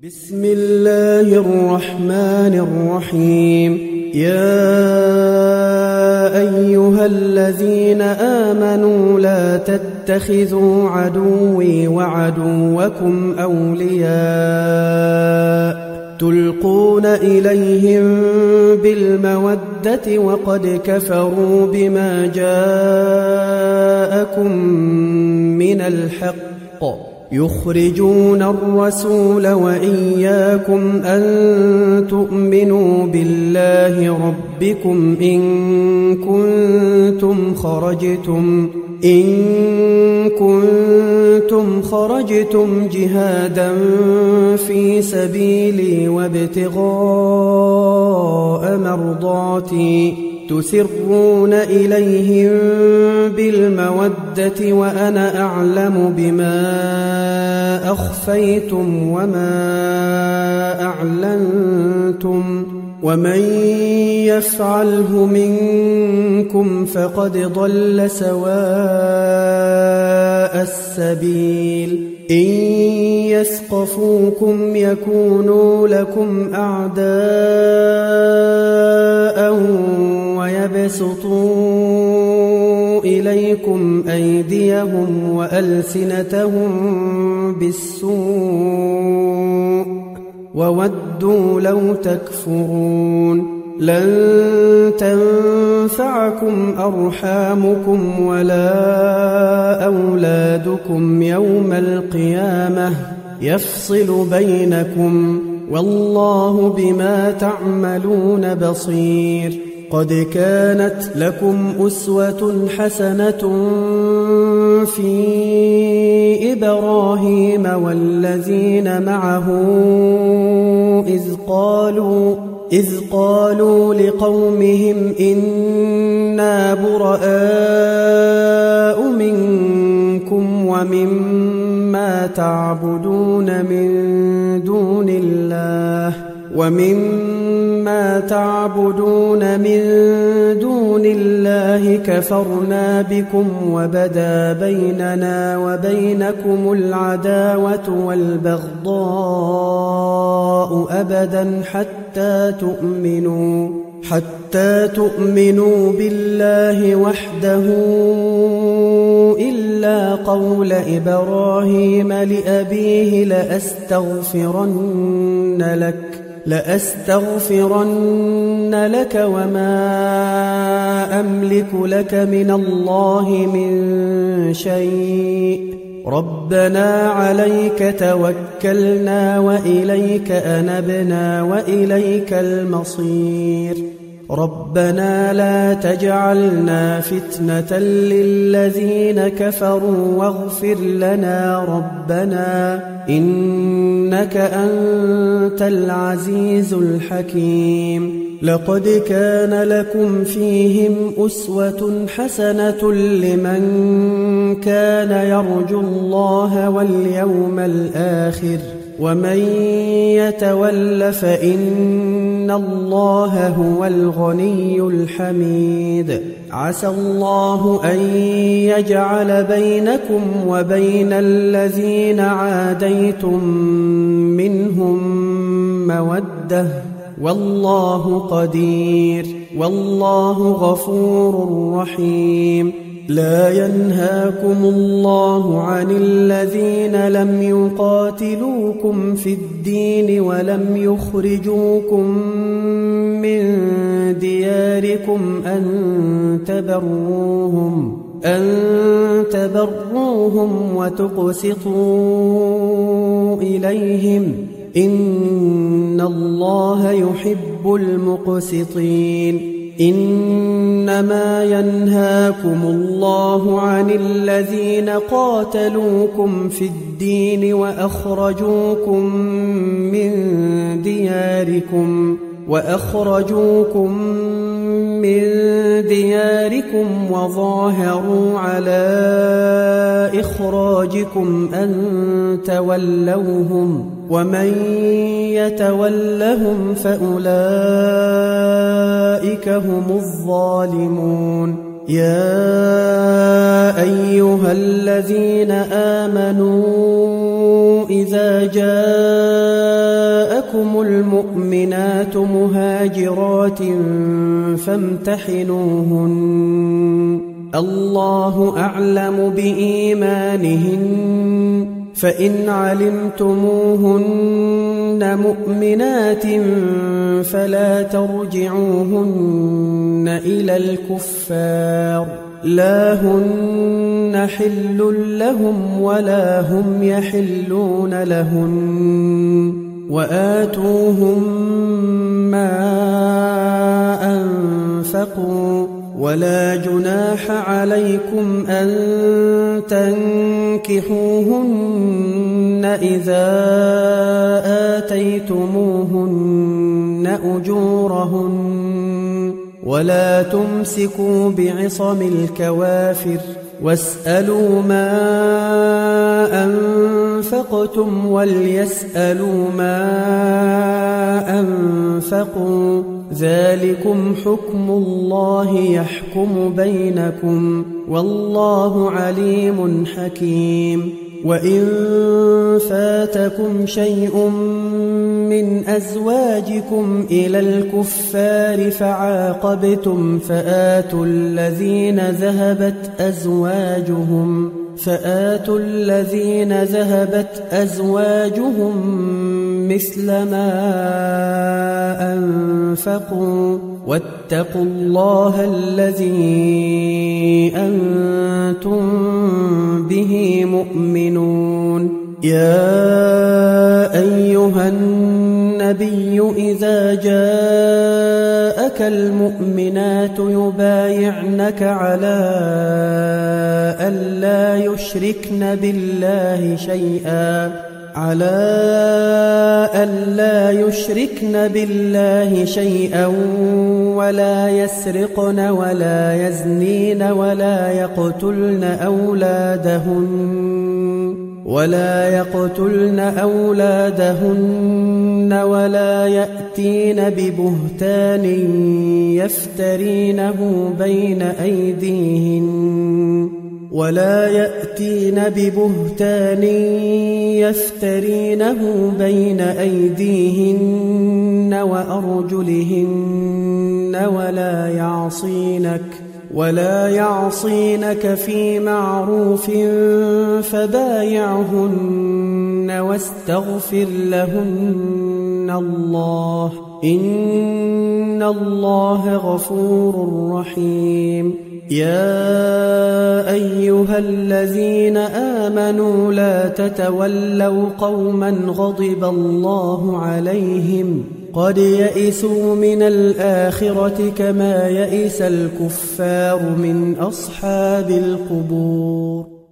بسم الله الرحمن الرحيم. يا أيها الذين آمنوا لا تتخذوا عدوي وعدوكم أولياء تلقون إليهم بالمودة وقد كفروا بما جاءكم من الحق يخرجون الرسول وإياكم أن تؤمنوا بالله ربكم إن كنتم خرجتم جهادا في سبيلي وابتغاء مرضاتي تسرون إليهم بالمودة وأنا أعلم بما أخفيتم وما أعلنتم ومن يفعله منكم فقد ضل سواء السبيل. إن يثقفوكم يكونوا لكم أعداء ويبسطوا إليكم أيديهم وألسنتهم بالسوء وودوا لو تكفرون. لن تنفعكم أرحامكم ولا أولادكم يوم القيامة يفصل بينكم والله بما تعملون بصير. قد كانت لكم أسوة حسنة في إبراهيم والذين معه إذ قالوا لقومهم إنا براء منكم ومما تعبدون من دون الله كفرنا بكم وبدا بيننا وبينكم العداوة والبغضاء أبدا حتى تؤمنوا بالله وحده إلا قول إبراهيم لأبيه لأستغفرن لك وما أملك لك من الله من شيء. ربنا عليك توكلنا وإليك أنبنا وإليك المصير. ربنا لا تجعلنا فتنة للذين كفروا واغفر لنا ربنا إنك أنت العزيز الحكيم. لقد كان لكم فيهم أسوة حسنة لمن كان يرجو الله واليوم الآخر ومن يتول فإن الله هو الغني الحميد. عسى الله أن يجعل بينكم وبين الذين عاديتم منهم مودة والله قدير والله غفور رحيم. لا ينهاكم الله عن الذين لم يقاتلوكم في الدين ولم يخرجوكم من دياركم أن تبروهم وتقسطوا إليهم إن الله يحب المقسطين. إنما ينهاكم الله عن الذين قاتلوكم في الدين وأخرجوكم من دياركم وظاهروا على إخراجكم أن تولوهم ومن يتولهم فأولئك هم الظالمون. يا أيها الذين آمنوا إذا جاءكم جاءكم المؤمنات مهاجرات فامتحنوهن الله أعلم بإيمانهن فإن علمتموهن مؤمنات فلا ترجعوهن إلى الكفار لا هن حل لهم ولا هم يحلون لهن وآتوهم ما أنفقوا ولا جناح عليكم أن تنكحوهن إذا آتيتموهن أجورهن ولا تمسكوا بعصم الكوافر واسألوا ما أنفقتم وليسألوا ما أنفقوا ذلكم حكم الله يحكم بينكم والله عليم حكيم وإن فاتكم شيء من أزواجكم إلى الكفار فعاقبتم فآتوا الذين ذهبت أزواجهم مثل ما أنفقوا واتقوا الله الذي أنتم به مؤمنون يا أيها النبي إذا جاءك المؤمنات يبايعنك على ألا يشركن بالله شيئا ولا يسرقن ولا يزنين ولا يقتلن أولادهن ولا يأتين ببهتان يفترينه بين أيديهن وأرجلهن ولا يعصينك في معروف فبايعهن واستغفر لهن الله إن الله غفور رحيم يا أيها الذين آمنوا لا تتولوا قوما غضب الله عليهم قد يئسوا من الآخرة كما يئس الكفار من أصحاب القبور